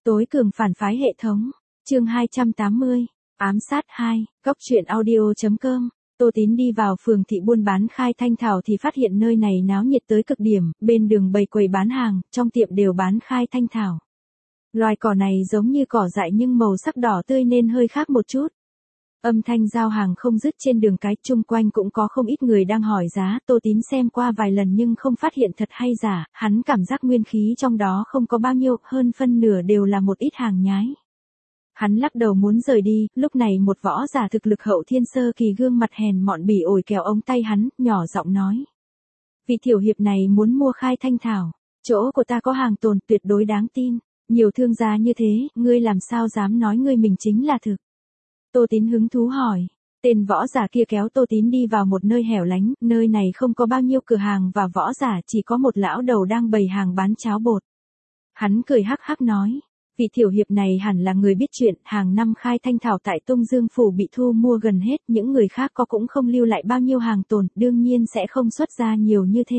Tối cường phản phái hệ thống. Chương 280. Ám sát 2. Góc truyện audio.com. Tô Tín đi vào phường thị buôn bán Khai Thanh Thảo thì phát hiện nơi này náo nhiệt tới cực điểm, bên đường bày quầy bán hàng, trong tiệm đều bán Khai Thanh Thảo. Loài cỏ này giống như cỏ dại nhưng màu sắc đỏ tươi nên hơi khác một chút. Âm thanh giao hàng không dứt trên đường cái, chung quanh cũng có không ít người đang hỏi giá. Tô Tín xem qua vài lần nhưng không phát hiện thật hay giả, hắn cảm giác nguyên khí trong đó không có bao nhiêu, hơn phân nửa đều là một ít hàng nhái. Hắn lắc đầu muốn rời đi, lúc này một võ giả thực lực hậu thiên sơ kỳ gương mặt hèn mọn bỉ ổi kéo ống tay hắn, nhỏ giọng nói. Vị tiểu hiệp này muốn mua Khai Thanh Thảo, chỗ của ta có hàng tồn tuyệt đối đáng tin, nhiều thương gia như thế, ngươi làm sao dám nói ngươi mình chính là thực. Tô Tín hứng thú hỏi, tên võ giả kia kéo Tô Tín đi vào một nơi hẻo lánh, nơi này không có bao nhiêu cửa hàng và võ giả, chỉ có một lão đầu đang bày hàng bán cháo bột. Hắn cười hắc hắc nói. Vị tiểu hiệp này hẳn là người biết chuyện, hàng năm Khai Thanh Thảo tại Tông Dương Phủ bị thu mua gần hết, những người khác có cũng không lưu lại bao nhiêu hàng tồn, đương nhiên sẽ không xuất ra nhiều như thế.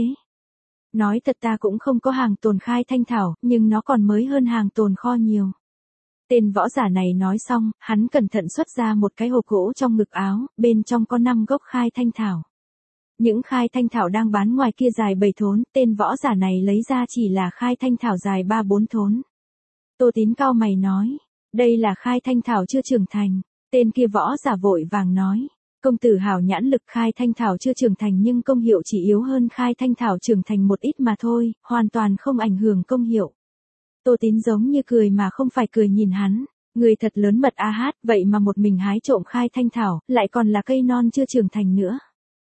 Nói thật ta cũng không có hàng tồn Khai Thanh Thảo, nhưng nó còn mới hơn hàng tồn kho nhiều. Tên võ giả này nói xong, hắn cẩn thận xuất ra một cái hộp gỗ trong ngực áo, bên trong có 5 gốc Khai Thanh Thảo. Những Khai Thanh Thảo đang bán ngoài kia dài 7 thốn, tên võ giả này lấy ra chỉ là Khai Thanh Thảo dài 3-4 thốn. Tô Tín cau mày nói, đây là Khai Thanh Thảo chưa trưởng thành. Tên kia võ giả vội vàng nói, công tử hảo nhãn lực, Khai Thanh Thảo chưa trưởng thành nhưng công hiệu chỉ yếu hơn Khai Thanh Thảo trưởng thành một ít mà thôi, hoàn toàn không ảnh hưởng công hiệu. Tô Tín giống như cười mà không phải cười nhìn hắn, người thật lớn mật a hát, vậy mà một mình hái trộm Khai Thanh Thảo, lại còn là cây non chưa trưởng thành nữa.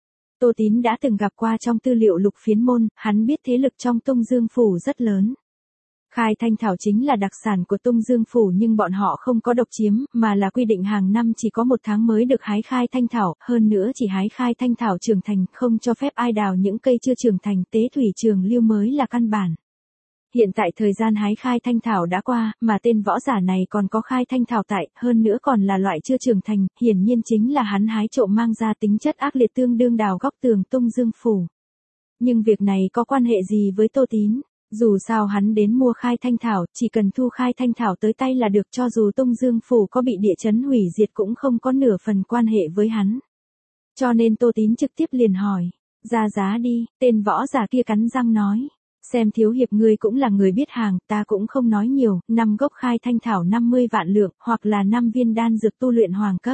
Tô Tín đã từng gặp qua trong tư liệu Lục Phiến Môn, hắn biết thế lực trong Tông Dương Phủ rất lớn. Khai Thanh Thảo chính là đặc sản của Tông Dương Phủ nhưng bọn họ không có độc chiếm, mà là quy định hàng năm chỉ có 1 tháng mới được hái Khai Thanh Thảo, hơn nữa chỉ hái Khai Thanh Thảo trưởng thành, không cho phép ai đào những cây chưa trưởng thành, tế thủy trường lưu mới là căn bản. Hiện tại thời gian hái Khai Thanh Thảo đã qua, mà tên võ giả này còn có Khai Thanh Thảo tại, hơn nữa còn là loại chưa trưởng thành, hiển nhiên chính là hắn hái trộm mang ra tính chất ác liệt tương đương đào góc tường Tông Dương Phủ. Nhưng việc này có quan hệ gì với Tô Tín? Dù sao hắn đến mua Khai Thanh Thảo, chỉ cần thu Khai Thanh Thảo tới tay là được, cho dù Tông Dương Phủ có bị địa chấn hủy diệt cũng không có nửa phần quan hệ với hắn. Cho nên Tô Tín trực tiếp liền hỏi, ra giá đi, tên võ giả kia cắn răng nói. Xem thiếu hiệp ngươi cũng là người biết hàng, ta cũng không nói nhiều, 5 gốc Khai Thanh Thảo 50 vạn lượng, hoặc là 5 viên đan dược tu luyện hoàng cấp.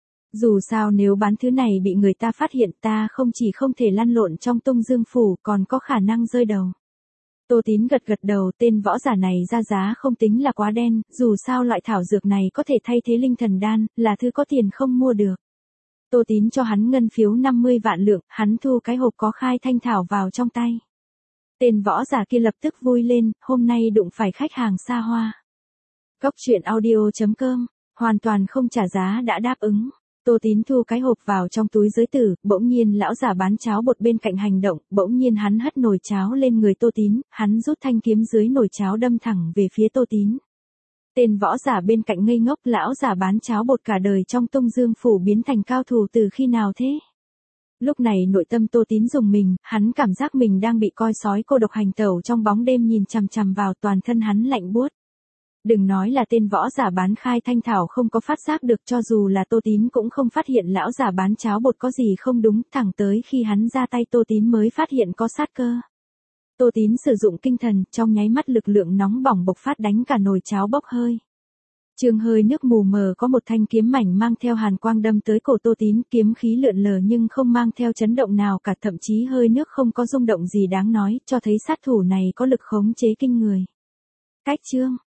Dù sao nếu bán thứ này bị người ta phát hiện, ta không chỉ không thể lăn lộn trong Tông Dương Phủ, còn có khả năng rơi đầu. Tô Tín gật gật đầu, tên võ giả này ra giá không tính là quá đen, dù sao loại thảo dược này có thể thay thế linh thần đan, là thứ có tiền không mua được. Tô Tín cho hắn ngân phiếu 50 vạn lượng, hắn thu cái hộp có Khai Thanh Thảo vào trong tay. Tên võ giả kia lập tức vui lên, hôm nay đụng phải khách hàng xa hoa. Góc truyện audio.com, hoàn toàn không trả giá đã đáp ứng. Tô Tín thu cái hộp vào trong túi giới tử, bỗng nhiên lão giả bán cháo bột bên cạnh hành động, bỗng nhiên hắn hất nồi cháo lên người Tô Tín, hắn rút thanh kiếm dưới nồi cháo đâm thẳng về phía Tô Tín. Tên võ giả bên cạnh ngây ngốc, lão giả bán cháo bột cả đời trong Tông Dương Phủ biến thành cao thủ từ khi nào thế? Lúc này nội tâm Tô Tín rùng mình, hắn cảm giác mình đang bị coi sói cô độc hành tẩu trong bóng đêm nhìn chằm chằm vào, toàn thân hắn lạnh buốt. Đừng nói là tên võ giả bán Khai Thanh Thảo không có phát giác được, cho dù là Tô Tín cũng không phát hiện lão giả bán cháo bột có gì không đúng, thẳng tới khi hắn ra tay Tô Tín mới phát hiện có sát cơ. Tô Tín sử dụng kinh thần, trong nháy mắt lực lượng nóng bỏng bộc phát đánh cả nồi cháo bốc hơi. Trường hơi nước mù mờ có một thanh kiếm mảnh mang theo hàn quang đâm tới cổ Tô Tín, kiếm khí lượn lờ nhưng không mang theo chấn động nào cả, thậm chí hơi nước không có rung động gì đáng nói, cho thấy sát thủ này có lực khống chế kinh người. Cách chương